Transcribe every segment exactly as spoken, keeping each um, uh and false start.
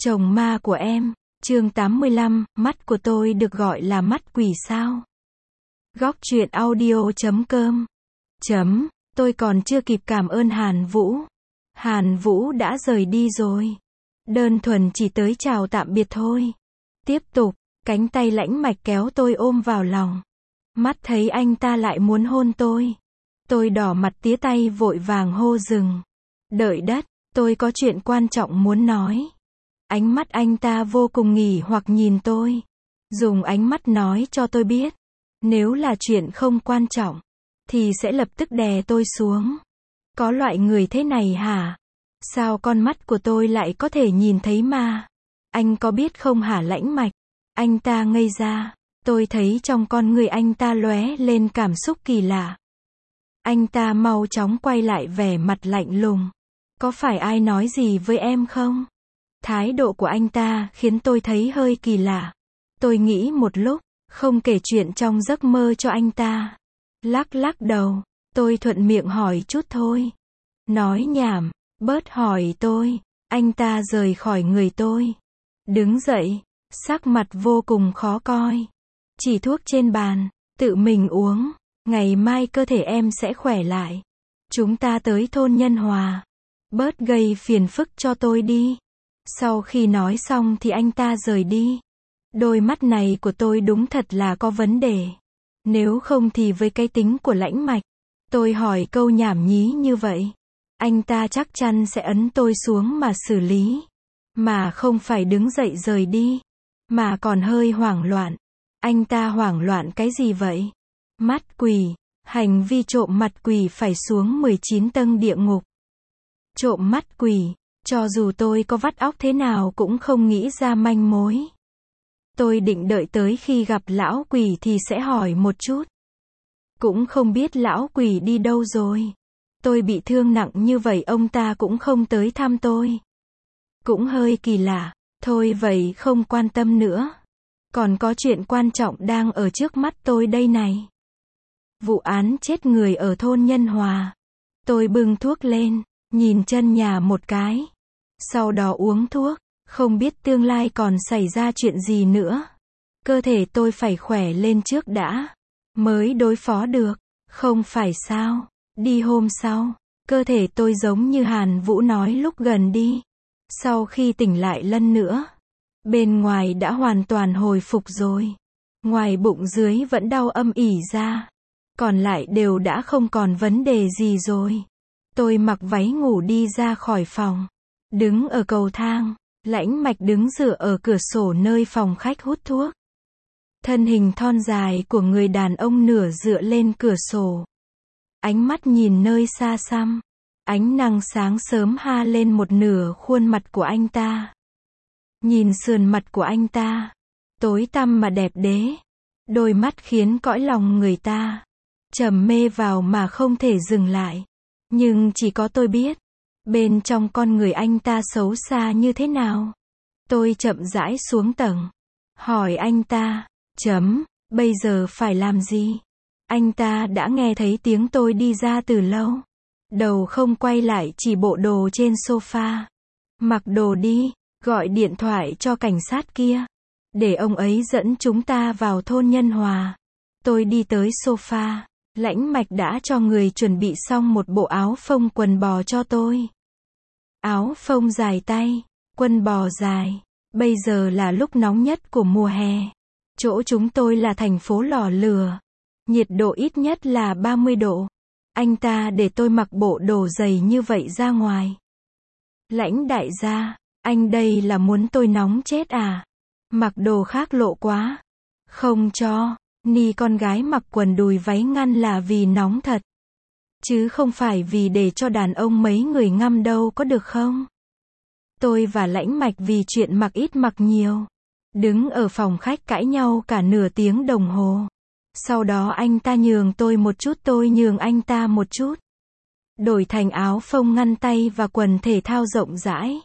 Chồng ma của em, chương tám mươi lăm, mắt của tôi được gọi là mắt quỷ sao? Góc truyện audio chấm com chấm, tôi còn chưa kịp cảm ơn Hàn Vũ. Hàn Vũ đã rời đi rồi. Đơn thuần chỉ tới chào tạm biệt thôi. Tiếp tục, cánh tay lãnh mạch kéo tôi ôm vào lòng. Mắt thấy anh ta lại muốn hôn tôi. Tôi đỏ mặt tía tay vội vàng hô dừng. Đợi đất, tôi có chuyện quan trọng muốn nói. Ánh mắt anh ta vô cùng nghỉ hoặc nhìn tôi. Dùng ánh mắt nói cho tôi biết. Nếu là chuyện không quan trọng, thì sẽ lập tức đè tôi xuống. Có loại người thế này hả? Sao con mắt của tôi lại có thể nhìn thấy ma? Anh có biết không hả lãnh mạch? Anh ta ngây ra. Tôi thấy trong con người anh ta lóe lên cảm xúc kỳ lạ. Anh ta mau chóng quay lại vẻ mặt lạnh lùng. Có phải ai nói gì với em không? Thái độ của anh ta khiến tôi thấy hơi kỳ lạ. Tôi nghĩ một lúc, không kể chuyện trong giấc mơ cho anh ta. Lắc lắc đầu, tôi thuận miệng hỏi chút thôi. Nói nhảm, bớt hỏi tôi. Anh ta rời khỏi người tôi. Đứng dậy, sắc mặt vô cùng khó coi. Chỉ thuốc trên bàn, tự mình uống. Ngày mai cơ thể em sẽ khỏe lại. Chúng ta tới thôn Nhân Hòa. Bớt gây phiền phức cho tôi đi. Sau khi nói xong thì anh ta rời đi. Đôi mắt này của tôi đúng thật là có vấn đề. Nếu không thì với cái tính của lãnh mạch, tôi hỏi câu nhảm nhí như vậy, anh ta chắc chắn sẽ ấn tôi xuống mà xử lý. Mà không phải đứng dậy rời đi, mà còn hơi hoảng loạn. Anh ta hoảng loạn cái gì vậy? Mắt quỷ, hành vi trộm mặt quỷ phải xuống mười chín tầng địa ngục. Trộm mắt quỷ, cho dù tôi có vắt óc thế nào cũng không nghĩ ra manh mối. Tôi định đợi tới khi gặp lão quỷ thì sẽ hỏi một chút. Cũng không biết lão quỷ đi đâu rồi. Tôi bị thương nặng như vậy ông ta cũng không tới thăm tôi. Cũng hơi kỳ lạ. Thôi vậy không quan tâm nữa. Còn có chuyện quan trọng đang ở trước mắt tôi đây này. Vụ án chết người ở thôn Nhân Hòa. Tôi bưng thuốc lên, nhìn chân nhà một cái. Sau đó uống thuốc. Không biết tương lai còn xảy ra chuyện gì nữa. Cơ thể tôi phải khỏe lên trước đã. Mới đối phó được. Không phải sao. Đi hôm sau, cơ thể tôi giống như Hàn Vũ nói lúc gần đi. Sau khi tỉnh lại lần nữa, bên ngoài đã hoàn toàn hồi phục rồi. Ngoài bụng dưới vẫn đau âm ỉ ra. Còn lại đều đã không còn vấn đề gì rồi. Tôi mặc váy ngủ đi ra khỏi phòng. Đứng ở cầu thang. Lãnh mạch đứng dựa ở cửa sổ nơi phòng khách hút thuốc. Thân hình thon dài của người đàn ông nửa dựa lên cửa sổ. Ánh mắt nhìn nơi xa xăm. Ánh nắng sáng sớm ha lên một nửa khuôn mặt của anh ta. Nhìn sườn mặt của anh ta. Tối tăm mà đẹp đẽ. Đôi mắt khiến cõi lòng người ta trầm mê vào mà không thể dừng lại. Nhưng chỉ có tôi biết. Bên trong con người anh ta xấu xa như thế nào? Tôi chậm rãi xuống tầng. Hỏi anh ta, chấm, bây giờ phải làm gì? Anh ta đã nghe thấy tiếng tôi đi ra từ lâu. Đầu không quay lại chỉ bộ đồ trên sofa. Mặc đồ đi, gọi điện thoại cho cảnh sát kia. Để ông ấy dẫn chúng ta vào thôn Nhân Hòa. Tôi đi tới sofa. Lãnh mạch đã cho người chuẩn bị xong một bộ áo phông quần bò cho tôi. Áo phông dài tay, quần bò dài. Bây giờ là lúc nóng nhất của mùa hè. Chỗ chúng tôi là thành phố lò lửa. Nhiệt độ ít nhất là ba mươi độ. Anh ta để tôi mặc bộ đồ dày như vậy ra ngoài. Lãnh đại gia, anh đây là muốn tôi nóng chết à? Mặc đồ khác lộ quá. Không cho. Ni con gái mặc quần đùi váy ngăn là vì nóng thật. Chứ không phải vì để cho đàn ông mấy người ngâm đâu có được không? Tôi và lãnh mạch vì chuyện mặc ít mặc nhiều. Đứng ở phòng khách cãi nhau cả nửa tiếng đồng hồ. Sau đó anh ta nhường tôi một chút tôi nhường anh ta một chút. Đổi thành áo phông ngăn tay và quần thể thao rộng rãi.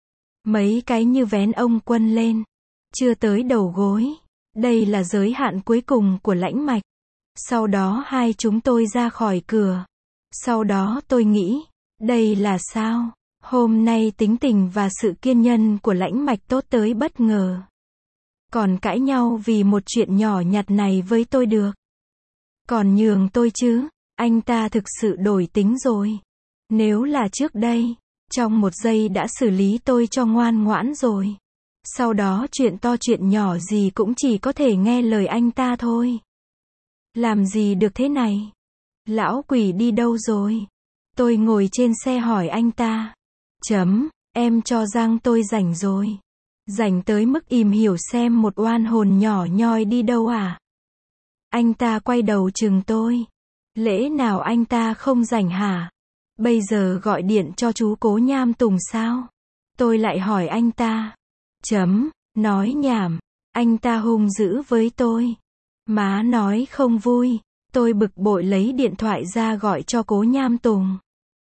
Mấy cái như vén ông quân lên. Chưa tới đầu gối. Đây là giới hạn cuối cùng của lãnh mạch. Sau đó hai chúng tôi ra khỏi cửa. Sau đó tôi nghĩ, đây là sao? Hôm nay tính tình và sự kiên nhẫn của Lãnh Mạch tốt tới bất ngờ. Còn cãi nhau vì một chuyện nhỏ nhặt này với tôi được. Còn nhường tôi chứ, anh ta thực sự đổi tính rồi. Nếu là trước đây, trong một giây đã xử lý tôi cho ngoan ngoãn rồi. Sau đó chuyện to chuyện nhỏ gì cũng chỉ có thể nghe lời anh ta thôi. Làm gì được thế này? Lão quỷ đi đâu rồi? Tôi ngồi trên xe hỏi anh ta. Chấm, em cho rằng tôi rảnh rồi. Rảnh tới mức im hiểu xem một oan hồn nhỏ nhoi đi đâu à? Anh ta quay đầu chừng tôi. Lẽ nào anh ta không rảnh hả? Bây giờ gọi điện cho chú Cố Nham Tùng sao? Tôi lại hỏi anh ta. Chấm, nói nhảm. Anh ta hung dữ với tôi. Má nói không vui. Tôi bực bội lấy điện thoại ra gọi cho Cố Nham Tùng.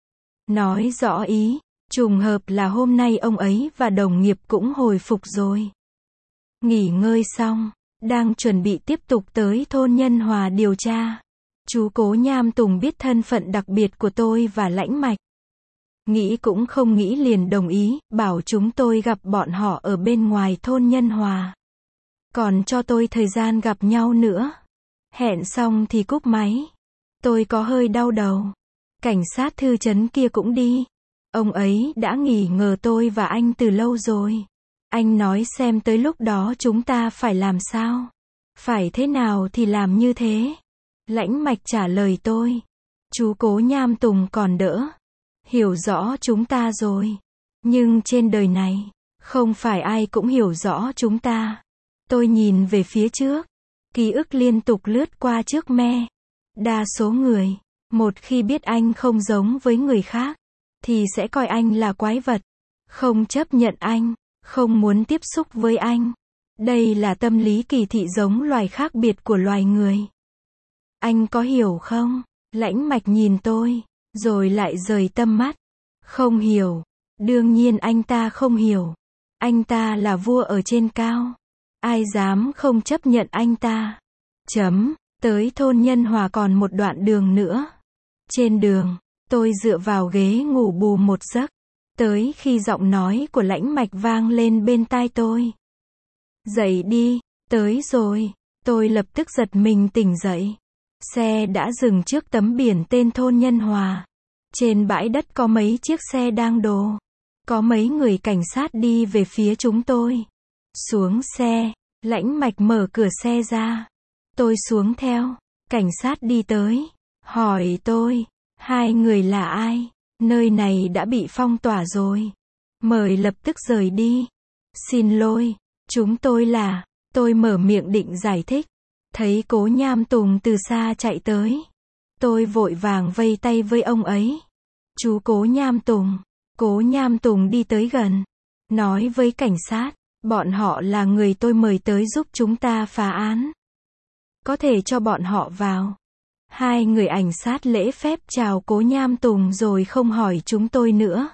Nói rõ ý. Trùng hợp là hôm nay ông ấy và đồng nghiệp cũng hồi phục rồi. Nghỉ ngơi xong, đang chuẩn bị tiếp tục tới thôn Nhân Hòa điều tra. Chú Cố Nham Tùng biết thân phận đặc biệt của tôi và Lãnh Mạch. Nghĩ cũng không nghĩ liền đồng ý, bảo chúng tôi gặp bọn họ ở bên ngoài thôn Nhân Hòa. Còn cho tôi thời gian gặp nhau nữa. Hẹn xong thì cúp máy. Tôi có hơi đau đầu. Cảnh sát thư trấn kia cũng đi. Ông ấy đã nghỉ ngờ tôi và anh từ lâu rồi. Anh nói xem tới lúc đó chúng ta phải làm sao. Phải thế nào thì làm như thế. Lãnh Mạch trả lời tôi. Chú Cố Nham Tùng còn đỡ. Hiểu rõ chúng ta rồi. Nhưng trên đời này, không phải ai cũng hiểu rõ chúng ta. Tôi nhìn về phía trước. Ký ức liên tục lướt qua trước me. Đa số người, một khi biết anh không giống với người khác, thì sẽ coi anh là quái vật. Không chấp nhận anh, không muốn tiếp xúc với anh. Đây là tâm lý kỳ thị giống loài khác biệt của loài người. Anh có hiểu không? Lãnh Mạch nhìn tôi, rồi lại rời tầm mắt. Không hiểu. Đương nhiên anh ta không hiểu. Anh ta là vua ở trên cao. Ai dám không chấp nhận anh ta. Chấm, tới thôn Nhân Hòa còn một đoạn đường nữa. Trên đường, tôi dựa vào ghế ngủ bù một giấc. Tới khi giọng nói của Lãnh Mạch vang lên bên tai tôi. Dậy đi, tới rồi. Tôi lập tức giật mình tỉnh dậy. Xe đã dừng trước tấm biển tên thôn Nhân Hòa. Trên bãi đất có mấy chiếc xe đang đổ. Có mấy người cảnh sát đi về phía chúng tôi. Xuống xe, Lãnh Mạch mở cửa xe ra. Tôi xuống theo. Cảnh sát đi tới. Hỏi tôi, hai người là ai? Nơi này đã bị phong tỏa rồi. Mời lập tức rời đi. Xin lỗi, chúng tôi là... Tôi mở miệng định giải thích. Thấy Cố Nham Tùng từ xa chạy tới. Tôi vội vàng vây tay với ông ấy. Chú Cố Nham Tùng. Cố Nham Tùng đi tới gần. Nói với cảnh sát, bọn họ là người tôi mời tới giúp chúng ta phá án. Có thể cho bọn họ vào. Hai người ảnh sát lễ phép chào Cố Nham Tùng rồi không hỏi chúng tôi nữa.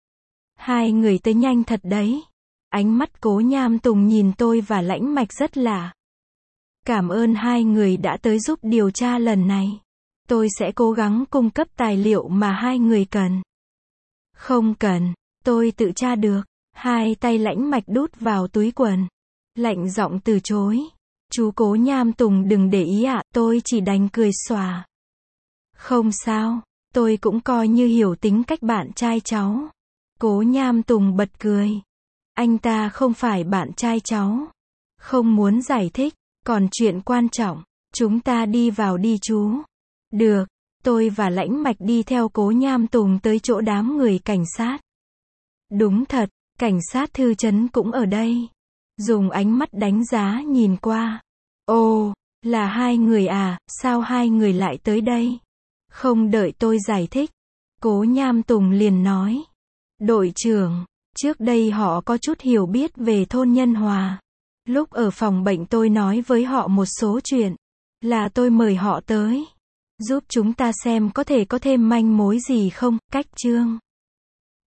Hai người tới nhanh thật đấy. Ánh mắt Cố Nham Tùng nhìn tôi và Lãnh Mạch rất lạ. Cảm ơn hai người đã tới giúp điều tra lần này. Tôi sẽ cố gắng cung cấp tài liệu mà hai người cần. Không cần, tôi tự tra được. Hai tay Lãnh Mạch đút vào túi quần. Lạnh giọng từ chối. Chú Cố Nham Tùng đừng để ý ạ, tôi chỉ đành cười xòa. Không sao, tôi cũng coi như hiểu tính cách bạn trai cháu. Cố Nham Tùng bật cười. Anh ta không phải bạn trai cháu. Không muốn giải thích, còn chuyện quan trọng, chúng ta đi vào đi chú. Được, tôi và Lãnh Mạch đi theo Cố Nham Tùng tới chỗ đám người cảnh sát. Đúng thật, cảnh sát thư trấn cũng ở đây. Dùng ánh mắt đánh giá nhìn qua. Ồ, là hai người à, sao hai người lại tới đây? Không đợi tôi giải thích. Cố Nham Tùng liền nói. Đội trưởng, trước đây họ có chút hiểu biết về thôn Nhân Hòa. Lúc ở phòng bệnh tôi nói với họ một số chuyện. Là tôi mời họ tới. Giúp chúng ta xem có thể có thêm manh mối gì không, cách chương.